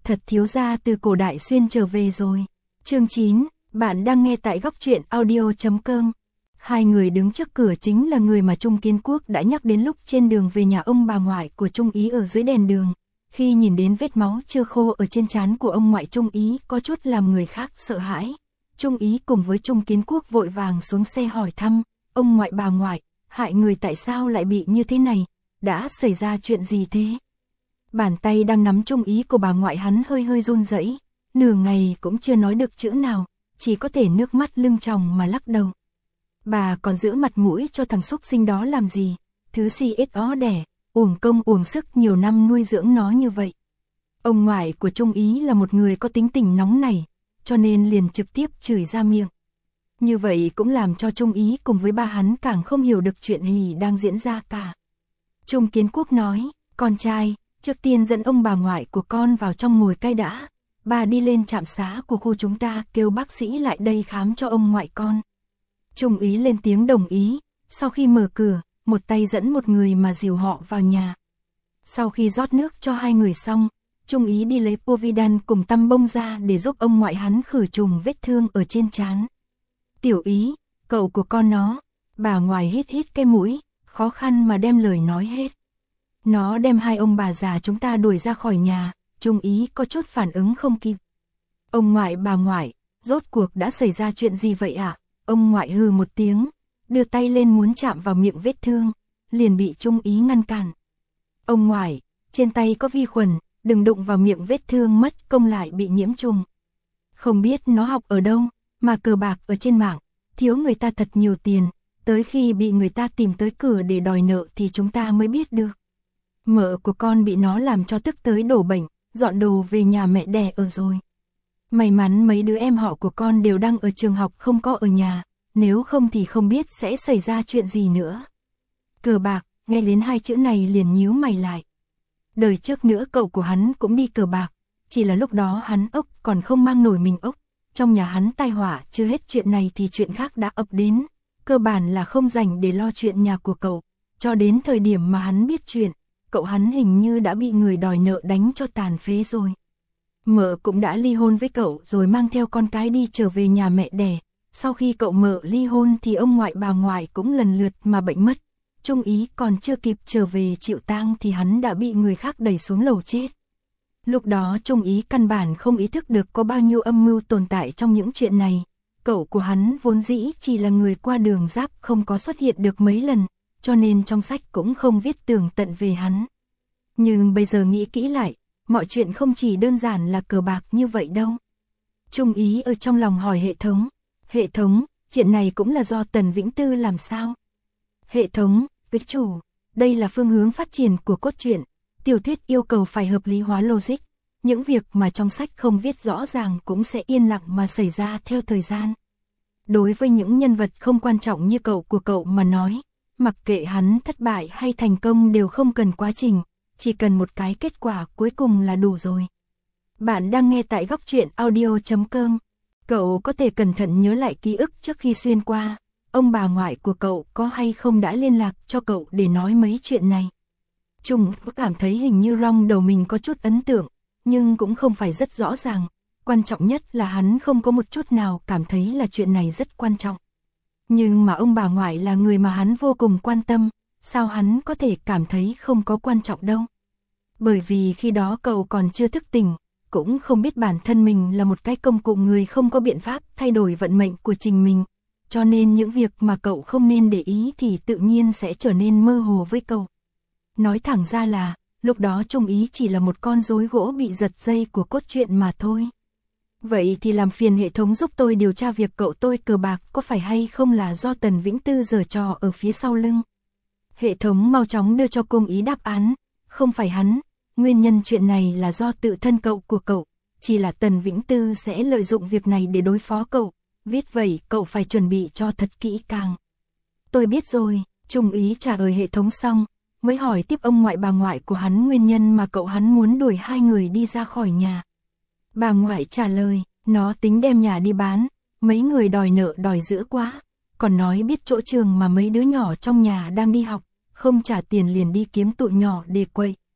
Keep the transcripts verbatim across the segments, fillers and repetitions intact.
thật thiếu gia từ cổ đại xuyên trở về rồi. Chương chín, bạn đang nghe tại góc truyện audio chấm com. Hai người đứng trước cửa chính là người mà Trung Kiến Quốc đã nhắc đến lúc trên đường về nhà ông bà ngoại của Trung Ý ở dưới đèn đường. Khi nhìn đến vết máu chưa khô ở trên trán của ông ngoại Trung Ý có chút làm người khác sợ hãi. Trung Ý cùng với Trung Kiến Quốc vội vàng xuống xe hỏi thăm, ông ngoại bà ngoại, hại người tại sao lại bị như thế này, đã xảy ra chuyện gì thế? Bàn tay đang nắm Trung Ý của bà ngoại hắn hơi hơi run rẩy, nửa ngày cũng chưa nói được chữ nào, chỉ có thể nước mắt lưng tròng mà lắc đầu. Bà còn giữ mặt mũi cho thằng xúc sinh đó làm gì, thứ si ít ó đẻ, uổng công uổng sức nhiều năm nuôi dưỡng nó như vậy. Ông ngoại của Trung Ý là một người có tính tình nóng nảy, cho nên liền trực tiếp chửi ra miệng. Như vậy cũng làm cho Trung Ý cùng với ba hắn càng không hiểu được chuyện gì đang diễn ra cả. Trung Kiến Quốc nói, con trai, trước tiên dẫn ông bà ngoại của con vào trong ngồi cai đã, bà đi lên trạm xá của khu chúng ta kêu bác sĩ lại đây khám cho ông ngoại con. Trung Ý lên tiếng đồng ý, sau khi mở cửa, một tay dẫn một người mà dìu họ vào nhà. Sau khi rót nước cho hai người xong, Trung Ý đi lấy Povidone cùng tăm bông ra để giúp ông ngoại hắn khử trùng vết thương ở trên trán. Tiểu Ý, cậu của con nó, bà ngoại hít hít cái mũi, khó khăn mà đem lời nói hết. Nó đem hai ông bà già chúng ta đuổi ra khỏi nhà, Trung Ý có chút phản ứng không kịp. Ông ngoại bà ngoại, rốt cuộc đã xảy ra chuyện gì vậy ạ? À? Ông ngoại hừ một tiếng, đưa tay lên muốn chạm vào miệng vết thương, liền bị Trung Ý ngăn cản. Ông ngoại, trên tay có vi khuẩn, đừng đụng vào miệng vết thương mất công lại bị nhiễm trùng. Không biết nó học ở đâu, mà cờ bạc ở trên mạng, thiếu người ta thật nhiều tiền, tới khi bị người ta tìm tới cửa để đòi nợ thì chúng ta mới biết được. Mợ của con bị nó làm cho tức tới đổ bệnh, dọn đồ về nhà mẹ đẻ ở rồi. May mắn mấy đứa em họ của con đều đang ở trường học không có ở nhà, nếu không thì không biết sẽ xảy ra chuyện gì nữa. Cờ bạc, nghe đến hai chữ này liền nhíu mày lại. Đời trước nữa cậu của hắn cũng đi cờ bạc, chỉ là lúc đó hắn ốc còn không mang nổi mình ốc, trong nhà hắn tai họa chưa hết chuyện này thì chuyện khác đã ập đến, cơ bản là không rảnh để lo chuyện nhà của cậu, cho đến thời điểm mà hắn biết chuyện, cậu hắn hình như đã bị người đòi nợ đánh cho tàn phế rồi. Mợ cũng đã ly hôn với cậu rồi mang theo con cái đi trở về nhà mẹ đẻ, sau khi cậu mợ ly hôn thì ông ngoại bà ngoại cũng lần lượt mà bệnh mất. Trung Ý còn chưa kịp trở về chịu tang thì hắn đã bị người khác đẩy xuống lầu chết. Lúc đó Trung Ý căn bản không ý thức được có bao nhiêu âm mưu tồn tại trong những chuyện này. Cậu của hắn vốn dĩ chỉ là người qua đường giáp không có xuất hiện được mấy lần, cho nên trong sách cũng không viết tường tận về hắn. Nhưng bây giờ nghĩ kỹ lại, mọi chuyện không chỉ đơn giản là cờ bạc như vậy đâu. Trung Ý ở trong lòng hỏi hệ thống, hệ thống, chuyện này cũng là do Tần Vĩnh Tư làm sao? Hệ thống, với chủ, đây là phương hướng phát triển của cốt truyện, tiểu thuyết yêu cầu phải hợp lý hóa logic, những việc mà trong sách không viết rõ ràng cũng sẽ yên lặng mà xảy ra theo thời gian. Đối với những nhân vật không quan trọng như cậu của cậu mà nói, mặc kệ hắn thất bại hay thành công đều không cần quá trình, chỉ cần một cái kết quả cuối cùng là đủ rồi. Bạn đang nghe tại góc truyện audio chấm com. Cậu có thể cẩn thận nhớ lại ký ức trước khi xuyên qua. Ông bà ngoại của cậu có hay không đã liên lạc cho cậu để nói mấy chuyện này? Trung cảm thấy hình như trong đầu mình có chút ấn tượng, nhưng cũng không phải rất rõ ràng. Quan trọng nhất là hắn không có một chút nào cảm thấy là chuyện này rất quan trọng. Nhưng mà ông bà ngoại là người mà hắn vô cùng quan tâm, sao hắn có thể cảm thấy không có quan trọng đâu? Bởi vì khi đó cậu còn chưa thức tỉnh, cũng không biết bản thân mình là một cái công cụ người không có biện pháp thay đổi vận mệnh của chính mình. Cho nên những việc mà cậu không nên để ý thì tự nhiên sẽ trở nên mơ hồ với cậu. Nói thẳng ra là, lúc đó Trung Ý chỉ là một con rối gỗ bị giật dây của cốt truyện mà thôi. Vậy thì làm phiền hệ thống giúp tôi điều tra việc cậu tôi cờ bạc có phải hay không là do Tần Vĩnh Tư giở trò ở phía sau lưng. Hệ thống mau chóng đưa cho Cung Ý đáp án, không phải hắn, nguyên nhân chuyện này là do tự thân cậu của cậu, chỉ là Tần Vĩnh Tư sẽ lợi dụng việc này để đối phó cậu. Viết vậy cậu phải chuẩn bị cho thật kỹ càng. Tôi biết rồi, Trung Ý trả lời hệ thống xong, mới hỏi tiếp ông ngoại bà ngoại của hắn nguyên nhân mà cậu hắn muốn đuổi hai người đi ra khỏi nhà. Bà ngoại trả lời, nó tính đem nhà đi bán, mấy người đòi nợ đòi dữ quá, còn nói biết chỗ trường mà mấy đứa nhỏ trong nhà đang đi học, không trả tiền liền đi kiếm tụi nhỏ để quậy.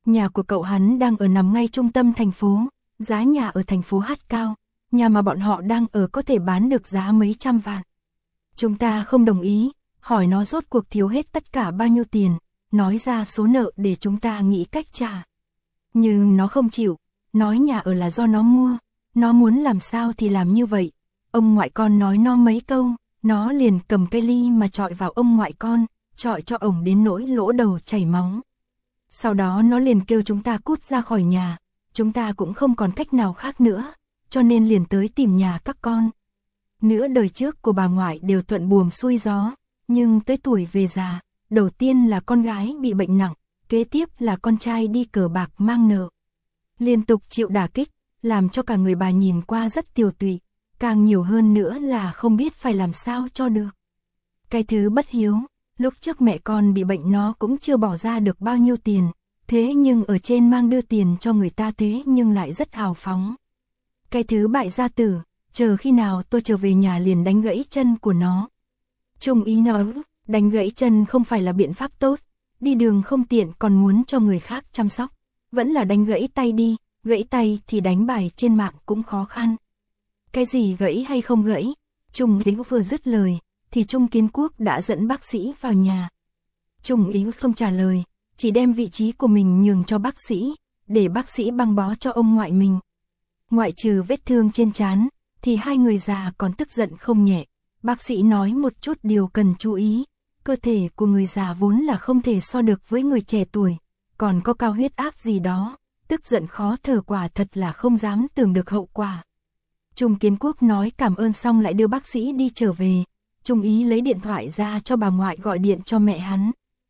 Nhà của cậu hắn đang ở nằm ngay trung tâm thành phố, giá nhà ở thành phố hát cao, nhà mà bọn họ đang ở có thể bán được giá mấy trăm vạn. Chúng ta không đồng ý, hỏi nó rốt cuộc thiếu hết tất cả bao nhiêu tiền, nói ra số nợ để chúng ta nghĩ cách trả. Nhưng nó không chịu, nói nhà ở là do nó mua, nó muốn làm sao thì làm như vậy. Ông ngoại con nói nó mấy câu, nó liền cầm cây ly mà chọi vào ông ngoại con, chọi cho ổng đến nỗi lỗ đầu chảy máu. Sau đó nó liền kêu chúng ta cút ra khỏi nhà, chúng ta cũng không còn cách nào khác nữa, cho nên liền tới tìm nhà các con. Nửa đời trước của bà ngoại đều thuận buồm xuôi gió, nhưng tới tuổi về già, đầu tiên là con gái bị bệnh nặng, kế tiếp là con trai đi cờ bạc mang nợ. Liên tục chịu đả kích, làm cho cả người bà nhìn qua rất tiều tụy, càng nhiều hơn nữa là không biết phải làm sao cho được. Cái thứ bất hiếu, lúc trước mẹ con bị bệnh nó cũng chưa bỏ ra được bao nhiêu tiền, thế nhưng ở trên mang đưa tiền cho người ta thế nhưng lại rất hào phóng. Cái thứ bại gia tử, chờ khi nào tôi trở về nhà liền đánh gãy chân của nó. Trung ý nói, đánh gãy chân không phải là biện pháp tốt, đi đường không tiện còn muốn cho người khác chăm sóc, vẫn là đánh gãy tay đi, gãy tay thì đánh bài trên mạng cũng khó khăn. Cái gì gãy hay không gãy, Trung ý vừa dứt lời, thì Trung Kiến Quốc đã dẫn bác sĩ vào nhà. Trung ý không trả lời, chỉ đem vị trí của mình nhường cho bác sĩ, để bác sĩ băng bó cho ông ngoại mình. Ngoại trừ vết thương trên trán, thì hai người già còn tức giận không nhẹ. Bác sĩ nói một chút điều cần chú ý, cơ thể của người già vốn là không thể so được với người trẻ tuổi, còn có cao huyết áp gì đó, tức giận khó thở quả thật là không dám tưởng được hậu quả. Trung Kiến Quốc nói cảm ơn xong lại đưa bác sĩ đi trở về, Trung ý lấy điện thoại ra cho bà ngoại gọi điện cho mẹ hắn.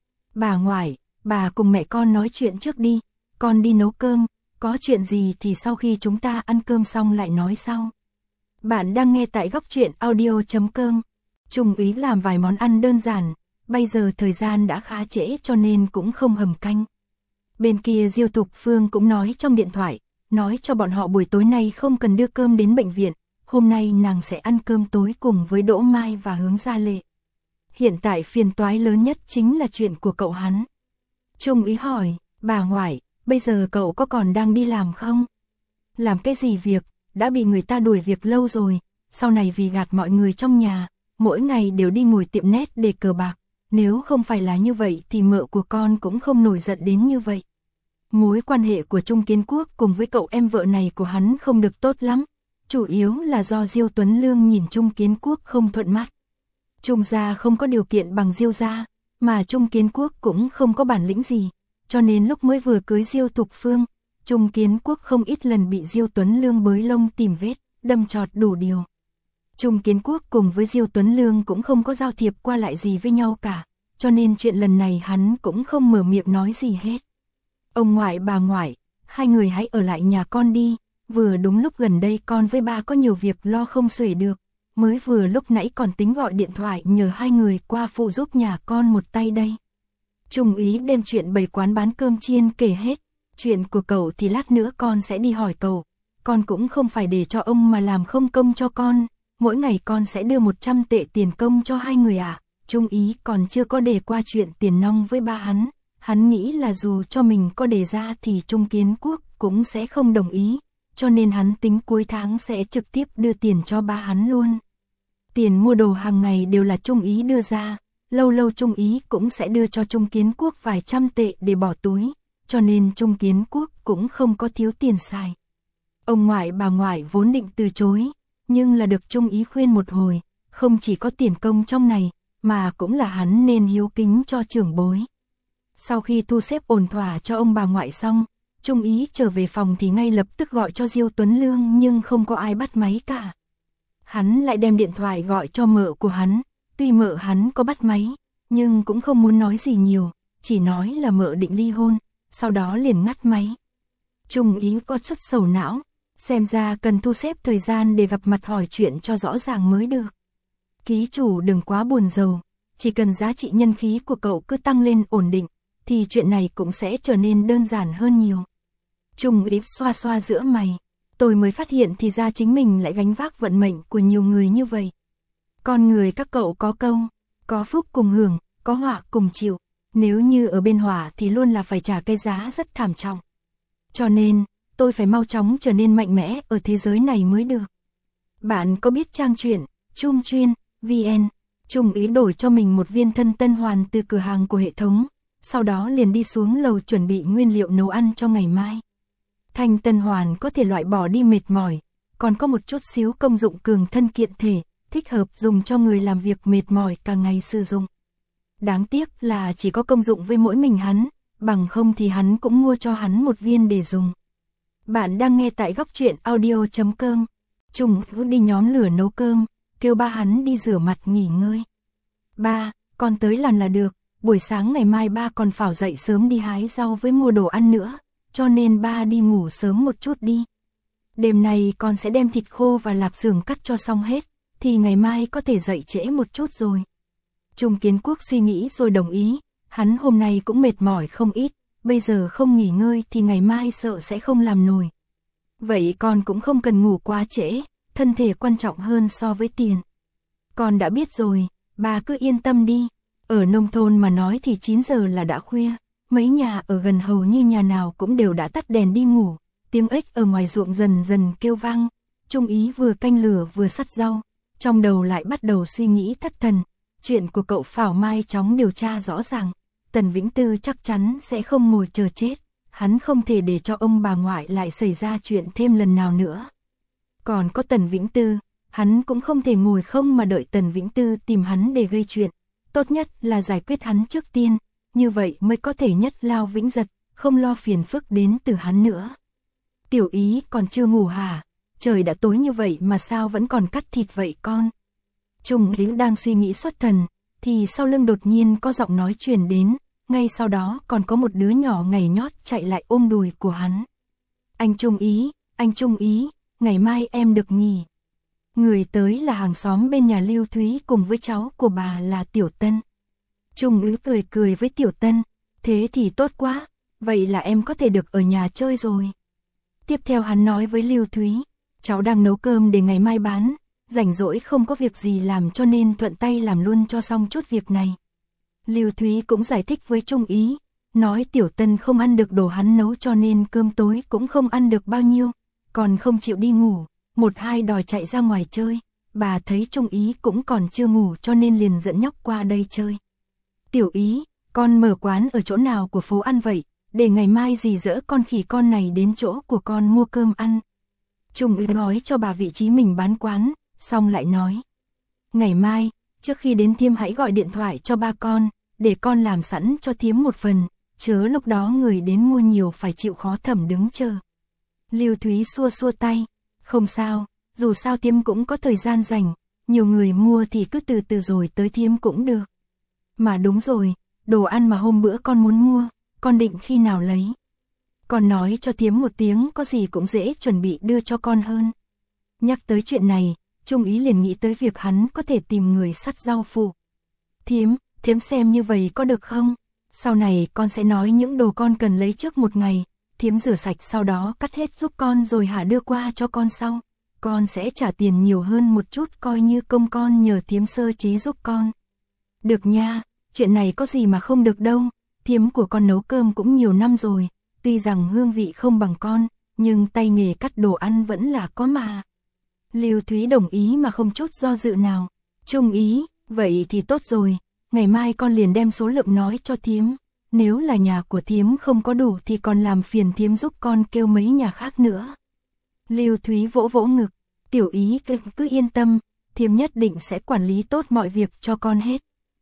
Bà ngoại, bà cùng mẹ con nói chuyện trước đi, con đi nấu cơm, có chuyện gì thì sau khi chúng ta ăn cơm xong lại nói sau. Bạn đang nghe tại góc truyện audio chấm com. Trung ý làm vài món ăn đơn giản, bây giờ thời gian đã khá trễ cho nên cũng không hầm canh. Bên kia Diêu Thục Phương cũng nói trong điện thoại, nói cho bọn họ buổi tối nay không cần đưa cơm đến bệnh viện, hôm nay nàng sẽ ăn cơm tối cùng với Đỗ Mai và Hướng Gia Lệ. Hiện tại phiền toái lớn nhất chính là chuyện của cậu hắn. Trung ý hỏi, bà ngoại, bây giờ cậu có còn đang đi làm không? Làm cái gì việc, đã bị người ta đuổi việc lâu rồi, sau này vì gạt mọi người trong nhà, mỗi ngày đều đi ngồi tiệm net để cờ bạc, nếu không phải là như vậy thì mợ của con cũng không nổi giận đến như vậy. Mối quan hệ của Trung Kiến Quốc cùng với cậu em vợ này của hắn không được tốt lắm, chủ yếu là do Diêu Tuấn Lương nhìn Trung Kiến Quốc không thuận mắt. Trung gia không có điều kiện bằng Diêu gia, mà Trung Kiến Quốc cũng không có bản lĩnh gì, cho nên lúc mới vừa cưới Diêu Thục Phương, Trung Kiến Quốc không ít lần bị Diêu Tuấn Lương bới lông tìm vết, đâm chọt đủ điều. Trung Kiến Quốc cùng với Diêu Tuấn Lương cũng không có giao thiệp qua lại gì với nhau cả, cho nên chuyện lần này hắn cũng không mở miệng nói gì hết. Ông ngoại bà ngoại, hai người hãy ở lại nhà con đi, vừa đúng lúc gần đây con với ba có nhiều việc lo không xuể được, mới vừa lúc nãy còn tính gọi điện thoại nhờ hai người qua phụ giúp nhà con một tay đây. Trung ý đem chuyện bày quán bán cơm chiên kể hết, chuyện của cậu thì lát nữa con sẽ đi hỏi cậu, con cũng không phải để cho ông mà làm không công cho con, mỗi ngày con sẽ đưa một trăm tệ tiền công cho hai người à. Trung ý còn chưa có đề qua chuyện tiền nong với ba hắn, hắn nghĩ là dù cho mình có đề ra thì Trung Kiến Quốc cũng sẽ không đồng ý, cho nên hắn tính cuối tháng sẽ trực tiếp đưa tiền cho ba hắn luôn. Tiền mua đồ hàng ngày đều là Trung ý đưa ra, lâu lâu Trung ý cũng sẽ đưa cho Trung Kiến Quốc vài trăm tệ để bỏ túi, cho nên Trung Kiến Quốc cũng không có thiếu tiền xài. Ông ngoại bà ngoại vốn định từ chối, nhưng là được Trung ý khuyên một hồi, không chỉ có tiền công trong này, mà cũng là hắn nên hiếu kính cho trưởng bối. Sau khi thu xếp ổn thỏa cho ông bà ngoại xong, Trung ý trở về phòng thì ngay lập tức gọi cho Diêu Tuấn Lương nhưng không có ai bắt máy cả. Hắn lại đem điện thoại gọi cho mợ của hắn, tuy mợ hắn có bắt máy, nhưng cũng không muốn nói gì nhiều, chỉ nói là mợ định ly hôn, sau đó liền ngắt máy. Trung ý có chút sầu não, xem ra cần thu xếp thời gian để gặp mặt hỏi chuyện cho rõ ràng mới được. Ký chủ đừng quá buồn rầu, chỉ cần giá trị nhân khí của cậu cứ tăng lên ổn định, thì chuyện này cũng sẽ trở nên đơn giản hơn nhiều. Trung ý xoa xoa giữa mày, tôi mới phát hiện thì ra chính mình lại gánh vác vận mệnh của nhiều người như vậy. Con người các cậu có câu, có phúc cùng hưởng, có họa cùng chịu. Nếu như ở bên hỏa thì luôn là phải trả cái giá rất thảm trọng. Cho nên, tôi phải mau chóng trở nên mạnh mẽ ở thế giới này mới được. Bạn có biết trang truyện Trung Chuyên vn, Trung Ý đổi cho mình một viên thân tân hoàn từ cửa hàng của hệ thống, sau đó liền đi xuống lầu chuẩn bị nguyên liệu nấu ăn cho ngày mai. Thanh tân hoàn có thể loại bỏ đi mệt mỏi, còn có một chút xíu công dụng cường thân kiện thể, thích hợp dùng cho người làm việc mệt mỏi cả ngày sử dụng. Đáng tiếc là chỉ có công dụng với mỗi mình hắn, bằng không thì hắn cũng mua cho hắn một viên để dùng. Bạn đang nghe tại góc truyện audio chấm com. Trung đi nhóm lửa nấu cơm, kêu ba hắn đi rửa mặt nghỉ ngơi. Ba, con tới lần là được, buổi sáng ngày mai ba còn phải dậy sớm đi hái rau với mua đồ ăn nữa, cho nên ba đi ngủ sớm một chút đi. Đêm này con sẽ đem thịt khô và lạp xưởng cắt cho xong hết, thì ngày mai có thể dậy trễ một chút rồi. Trung Kiến Quốc suy nghĩ rồi đồng ý, hắn hôm nay cũng mệt mỏi không ít, bây giờ không nghỉ ngơi thì ngày mai sợ sẽ không làm nổi. Vậy con cũng không cần ngủ quá trễ, thân thể quan trọng hơn so với tiền. Con đã biết rồi, bà cứ yên tâm đi. Ở nông thôn mà nói thì chín giờ là đã khuya, mấy nhà ở gần hầu như nhà nào cũng đều đã tắt đèn đi ngủ. Tiếng ếch ở ngoài ruộng dần dần kêu vang. Trung Ý vừa canh lửa vừa sắt rau, trong đầu lại bắt đầu suy nghĩ thất thần. Chuyện của cậu phảo mai chóng điều tra rõ ràng, Tần Vĩnh Tư chắc chắn sẽ không ngồi chờ chết, hắn không thể để cho ông bà ngoại lại xảy ra chuyện thêm lần nào nữa. Còn có Tần Vĩnh Tư, hắn cũng không thể ngồi không mà đợi Tần Vĩnh Tư tìm hắn để gây chuyện, tốt nhất là giải quyết hắn trước tiên, như vậy mới có thể nhất lao vĩnh giật, không lo phiền phức đến từ hắn nữa. Tiểu Ý còn chưa ngủ hả? Trời đã tối như vậy mà sao vẫn còn cắt thịt vậy con? Trung Ý đang suy nghĩ xuất thần, thì sau lưng đột nhiên có giọng nói truyền đến, ngay sau đó còn có một đứa nhỏ nhảy nhót chạy lại ôm đùi của hắn. Anh Trung Ý, anh Trung Ý, ngày mai em được nghỉ. Người tới là hàng xóm bên nhà Lưu Thúy cùng với cháu của bà là Tiểu Tân. Trung Ý cười cười với Tiểu Tân, thế thì tốt quá, vậy là em có thể được ở nhà chơi rồi. Tiếp theo hắn nói với Lưu Thúy, cháu đang nấu cơm để ngày mai bán, rảnh rỗi không có việc gì làm cho nên thuận tay làm luôn cho xong chút việc này. Lưu Thúy cũng giải thích với Trung Ý, nói Tiểu Tân không ăn được đồ hắn nấu cho nên cơm tối cũng không ăn được bao nhiêu, còn không chịu đi ngủ, một hai đòi chạy ra ngoài chơi, bà thấy Trung Ý cũng còn chưa ngủ cho nên liền dẫn nhóc qua đây chơi. Tiểu Ý, con mở quán ở chỗ nào của phố ăn vậy, để ngày mai dì dỡ con khỉ con này đến chỗ của con mua cơm ăn. Trung Ý nói cho bà vị trí mình bán quán, xong lại nói, ngày mai, trước khi đến Thiêm hãy gọi điện thoại cho ba con, để con làm sẵn cho Thiếm một phần, chớ lúc đó người đến mua nhiều phải chịu khó thẩm đứng chờ. Lưu Thúy xua xua tay, không sao, dù sao Thiếm cũng có thời gian rảnh, nhiều người mua thì cứ từ từ rồi tới Thiếm cũng được. Mà đúng rồi, đồ ăn mà hôm bữa con muốn mua, con định khi nào lấy. Con nói cho Thiếm một tiếng có gì cũng dễ chuẩn bị đưa cho con hơn. Nhắc tới chuyện này, Trung Ý liền nghĩ tới việc hắn có thể tìm người sắt rau phụ. Thiếm, Thiếm xem như vậy có được không? Sau này con sẽ nói những đồ con cần lấy trước một ngày, Thiếm rửa sạch sau đó cắt hết giúp con rồi hả đưa qua cho con sau. Con sẽ trả tiền nhiều hơn một chút coi như công con nhờ Thiếm sơ chế giúp con. Được nha, chuyện này có gì mà không được đâu, Thiếm của con nấu cơm cũng nhiều năm rồi, tuy rằng hương vị không bằng con, nhưng tay nghề cắt đồ ăn vẫn là có mà. Lưu Thúy đồng ý mà không chút do dự nào. Trung Ý, vậy thì tốt rồi, ngày mai con liền đem số lượng nói cho Thiếm, nếu là nhà của Thiếm không có đủ thì còn làm phiền Thiếm giúp con kêu mấy nhà khác nữa. Lưu Thúy vỗ vỗ ngực, Tiểu Ý cứ, cứ yên tâm, Thiếm nhất định sẽ quản lý tốt mọi việc cho con hết.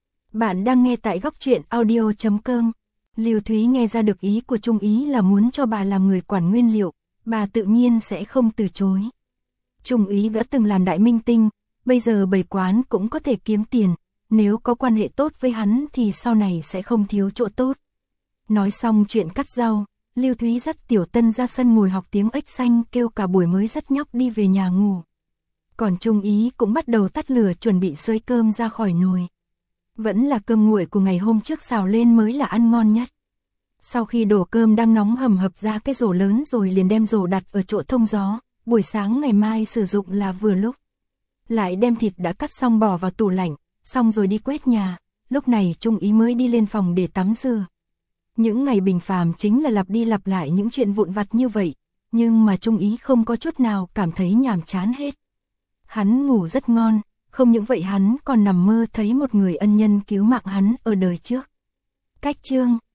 Bạn đang nghe tại góc truyện audio chấm com. Lưu Thúy nghe ra được ý của Trung Ý là muốn cho bà làm người quản nguyên liệu, bà tự nhiên sẽ không từ chối. Trung Ý đã từng làm đại minh tinh, bây giờ bày quán cũng có thể kiếm tiền, nếu có quan hệ tốt với hắn thì sau này sẽ không thiếu chỗ tốt. Nói xong chuyện cắt rau, Lưu Thúy dắt Tiểu Tân ra sân ngồi học tiếng ếch xanh kêu cả buổi mới dắt nhóc đi về nhà ngủ. Còn Trung Ý cũng bắt đầu tắt lửa chuẩn bị xới cơm ra khỏi nồi. Vẫn là cơm nguội của ngày hôm trước xào lên mới là ăn ngon nhất. Sau khi đổ cơm đang nóng hầm hập ra cái rổ lớn rồi liền đem rổ đặt ở chỗ thông gió, buổi sáng ngày mai sử dụng là vừa lúc. Lại đem thịt đã cắt xong bỏ vào tủ lạnh, xong rồi đi quét nhà, lúc này Trung Ý mới đi lên phòng để tắm rửa. Những ngày bình phàm chính là lặp đi lặp lại những chuyện vụn vặt như vậy, nhưng mà Trung Ý không có chút nào cảm thấy nhàm chán hết. Hắn ngủ rất ngon, không những vậy hắn còn nằm mơ thấy một người ân nhân cứu mạng hắn ở đời trước. Cách chương